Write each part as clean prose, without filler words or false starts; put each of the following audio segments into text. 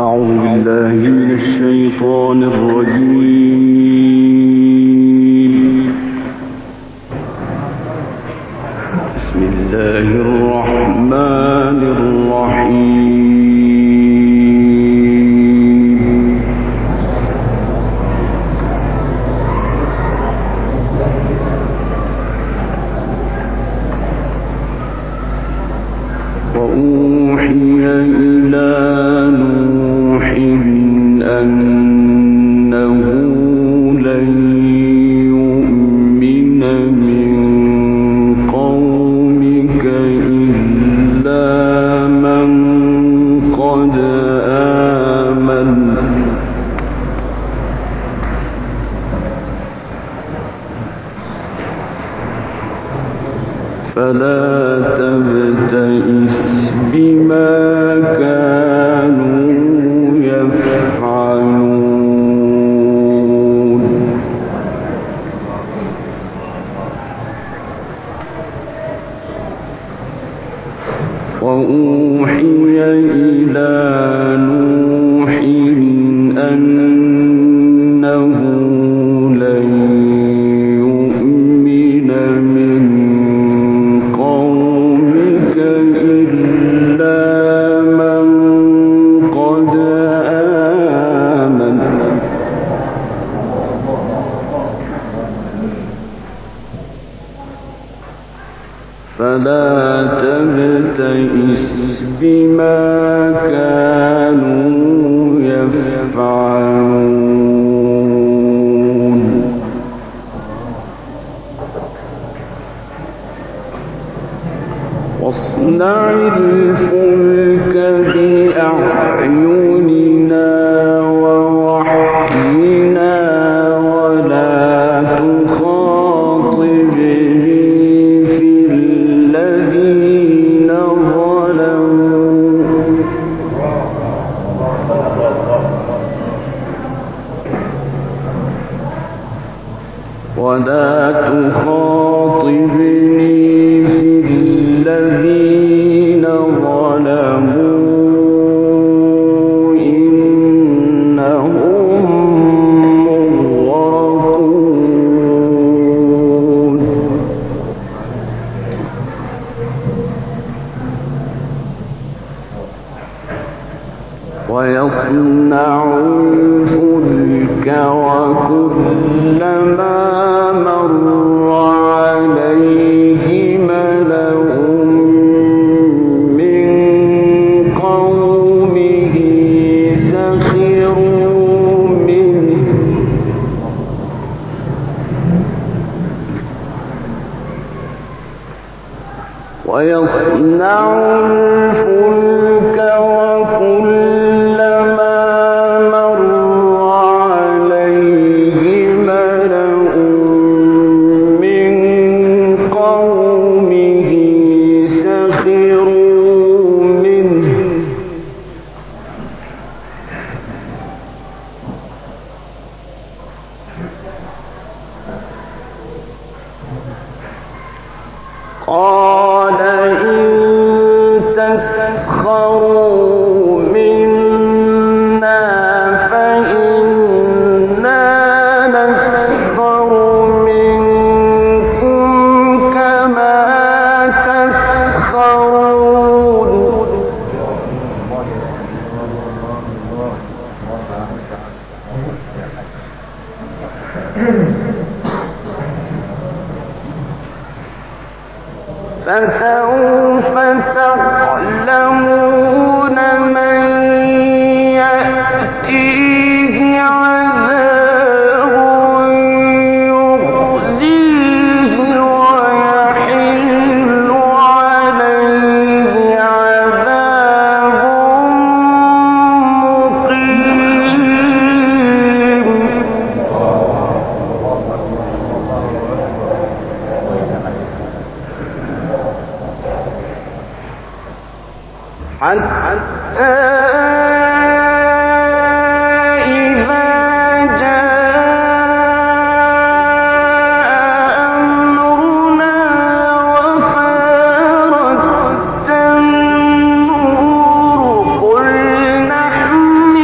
أعوذ بالله من الشيطان الرجيم. بسم الله الرحمن الرحيم. وأوحي إلى نوح أنه لن يؤمن من قومك إلا من قد آمن فلا تبتئس بما كانوا يفعلون. وأوحي إلى نوح أنه لن يؤمن من قومك إلا من قد آمن فلا تبتئس بما كانوا يفعلون. واصنع الفلك بأعيننا ووحينا ولا تخاطبني في الذين ظلموا إنهم مغرقون. ويصنع الفلك وكلما مر عليه ملأ من قومه سخروا منه ويصنع الفلك وكلما مر عليه ملأ من قومه سخروا منه قال إن تسخروا منا فإنا نسخر منكم كما تسخرون. فسوف تعلمون من يأتيه عذاب يخزيه ويحل عليه عذاب مقيم. حتى إذا جاء أمرنا وفارت النور قل نحمل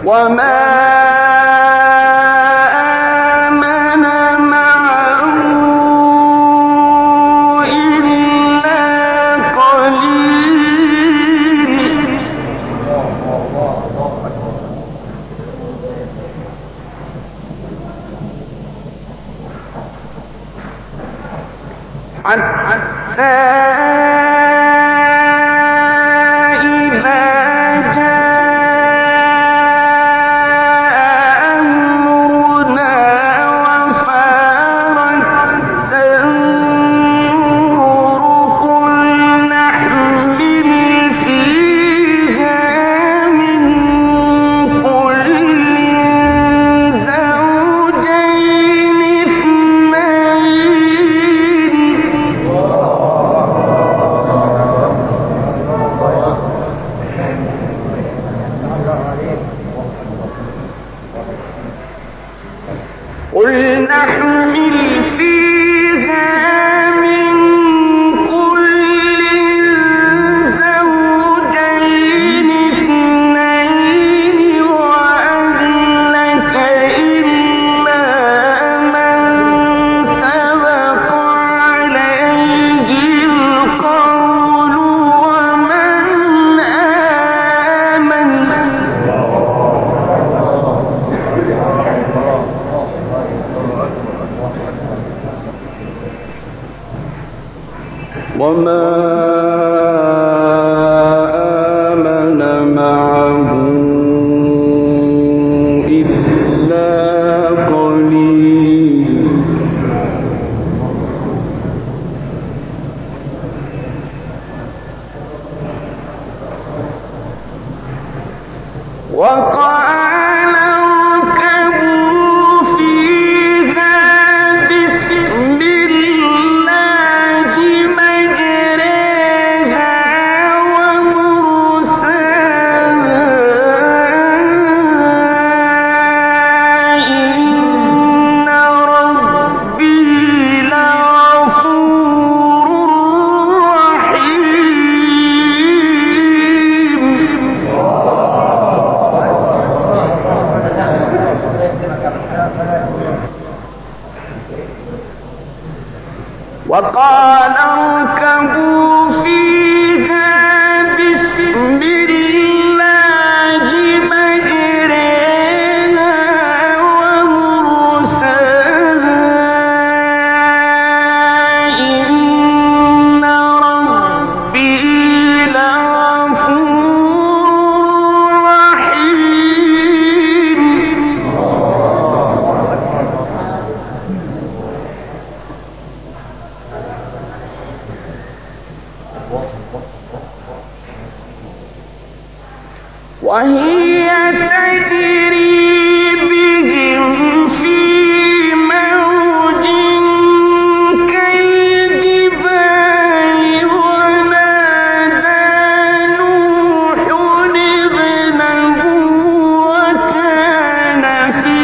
وقال اركبوا فيها بسم الله مجريها ومرساها إن ربي لغفور رحيم. وهي تجري بهم في موج كالجبال ونادى نوح ابنه وكان في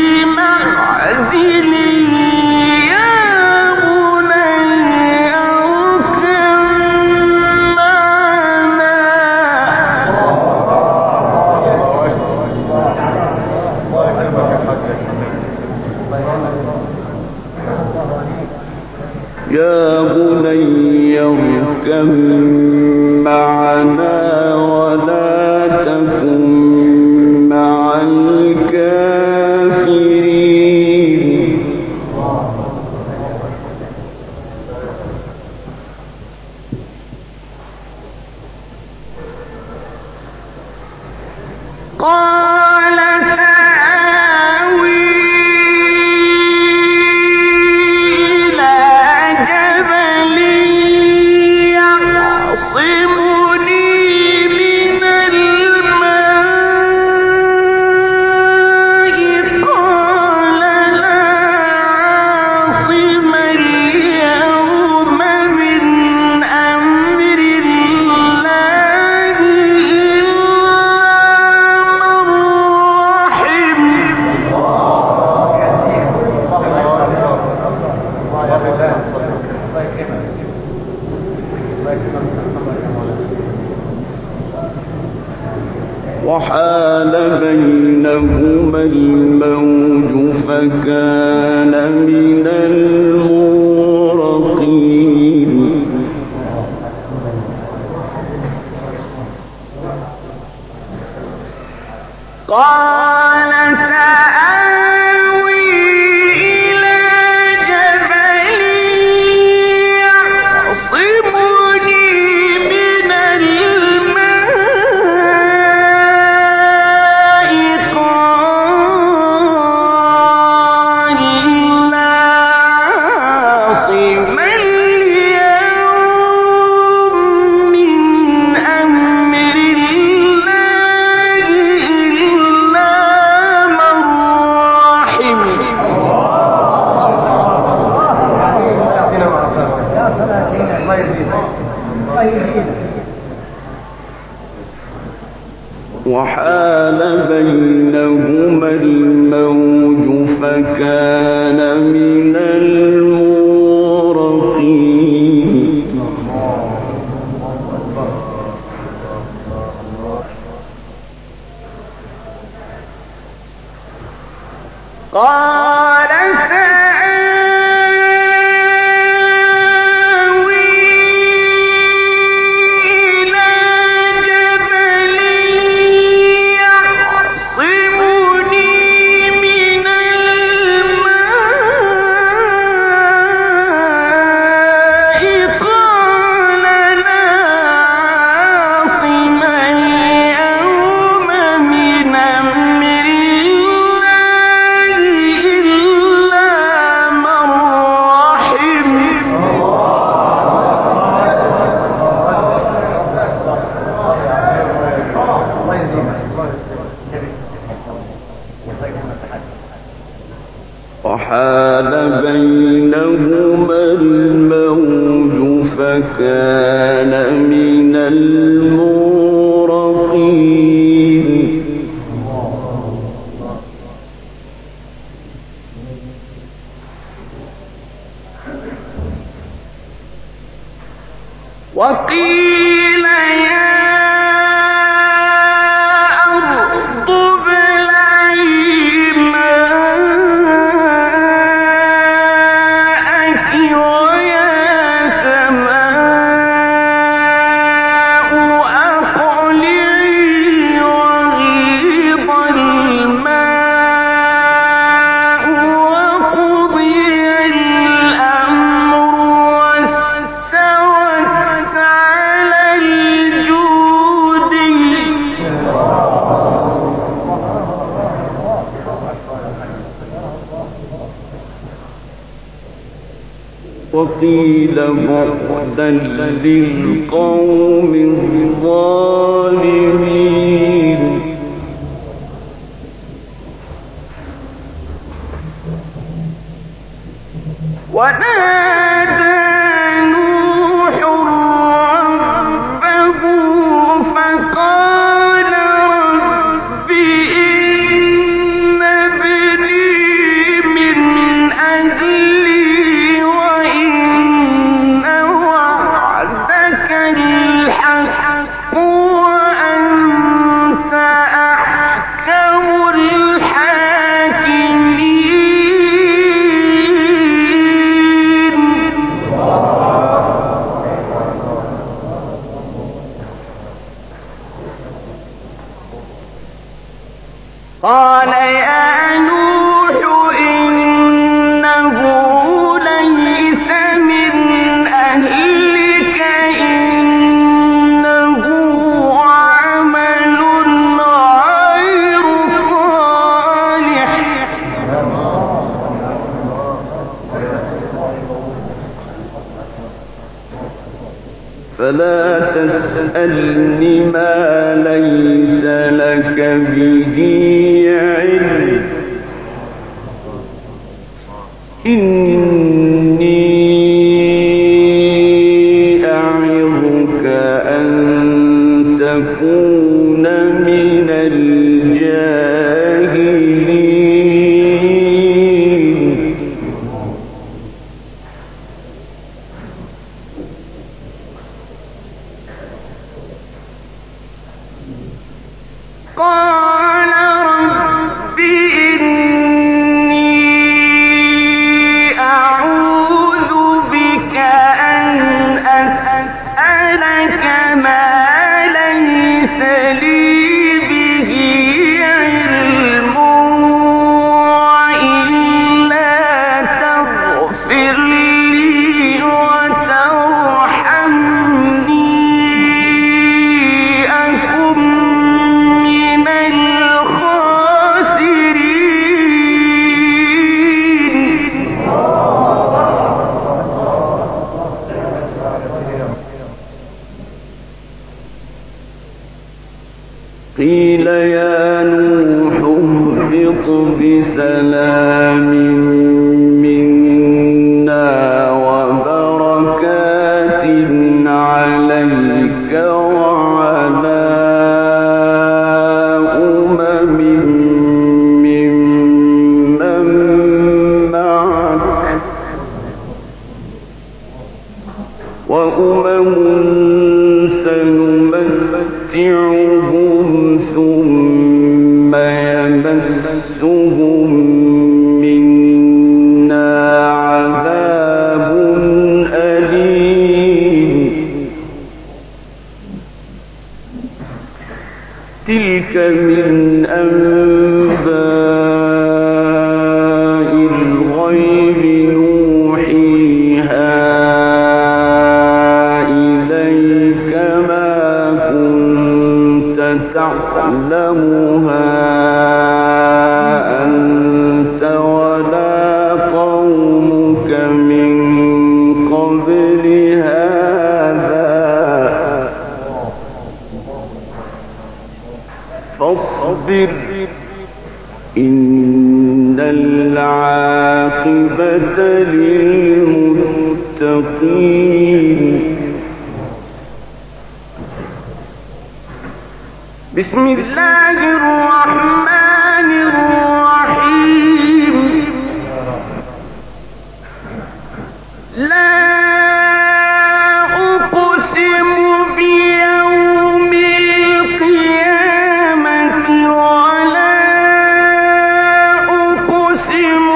معزل يا بني اركب معنا يا بني اركب معنا ولا تكن مع الكافرين. قال سآوي إلى جبل يعصمني من الماء قال لا عاصم اليوم من أمر الله إلا من وحال بينهما الموج فكان من المغرقين قال سآوي إلى جبل يعصمني من الماء قال لا عاصم اليوم من أمر الله إلا من رحم وحال بينهما الموج فكان من المغرقين قال سآوي إلى جبل يعصمني من الماء قال لا عاصم اليوم من أمر الله إلا من رحم وحال بينهما الموج فكان من المغرقين وقيل يا أرض ابلعي ماءك ويا سماء أقلعي وغيض الماء وقضي الأمر واستوت على الجود وقيل بعدا للقوم الظالمين ونادى نوح ربه فقال رب إن ابني من أهلي وإن وعدك الحق وأنت أحكم الحاكمين قال يا نوح إنه ليس من أهلك إنه عمل غير صالح فلا تسألني ما ليس لك به علم إني أعظك أن تكون من الجاهلين قال رب إني أعوذ بك أن أسألك ما ليس لي به علم وإلا تغفر لي وترحمني أكن من الخاسرين. قيل يا نوح اهبط بسلام منا وبركات عليك وعلى أمم ممن معك وأمم سنمتعهم ثم يمسهم منا عذاب أليم. تلك من أنباء الغيب نوحيها إليك ما كنت تعلمها أنت ولا قومك من قبل هذا فاصبر إن العاقبة للمتقين. بسم الله الرحمن الرحيم. لا أقسم بيوم القيامة ولا أقسم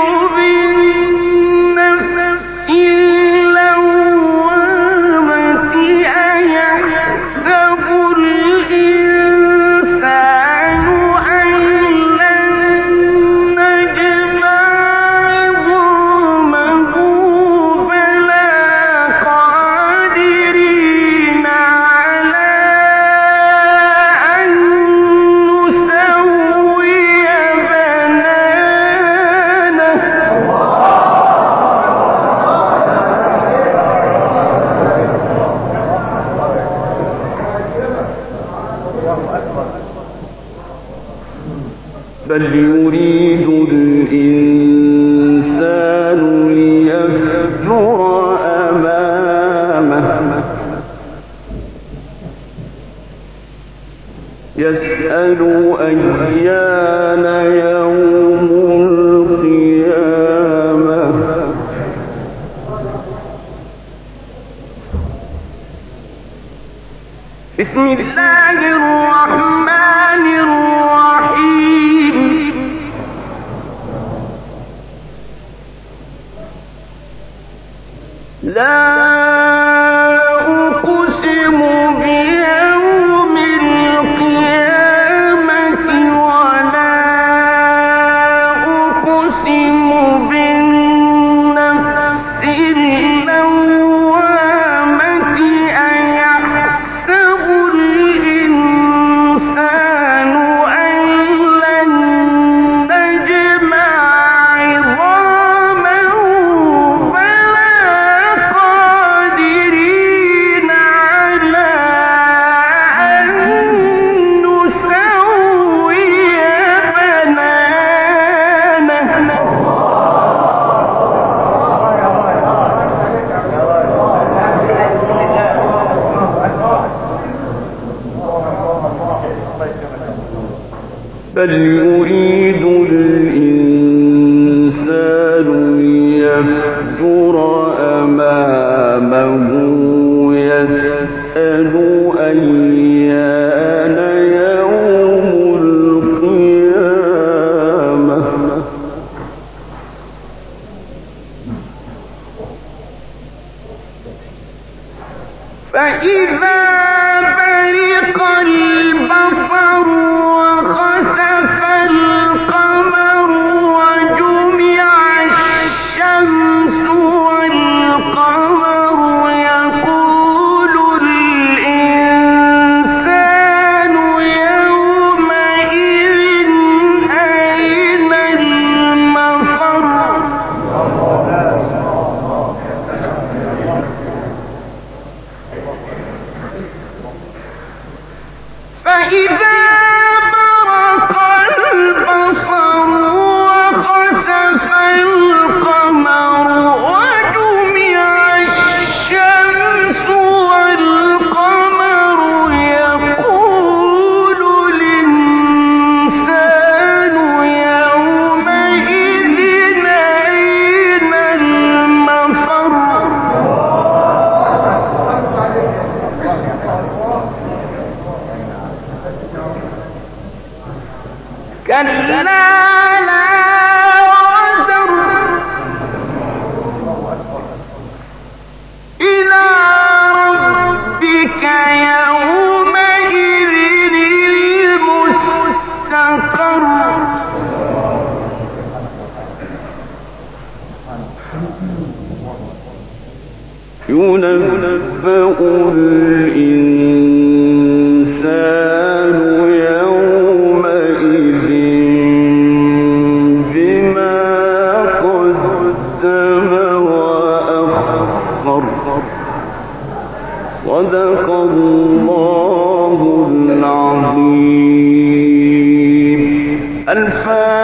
بالنفس اللوامة أيحسب الإنسان أن لن نجمع عظامه بلى قادرين على أن نسوي بنانه. بل يريد الإنسان ليفجر أمامه يسأل أيان يوم القيامة. بسم الله الرحمن الرحيم. لا أقسم بيوم القيامة ولا أقسم بالنفس اللوامة أيحسب الإنسان أن لن نجمع عظامه بلى قادرين على أن نسوي بنانه. بل يريد الإنسان ليفجر أمامه يسأل أيان يوم كلا لا وزر إلى ربك يومئذ المستقر ينبأ الإنسان يومئذ بما قدم وأخر صدق الله العظيم. الفاتحة.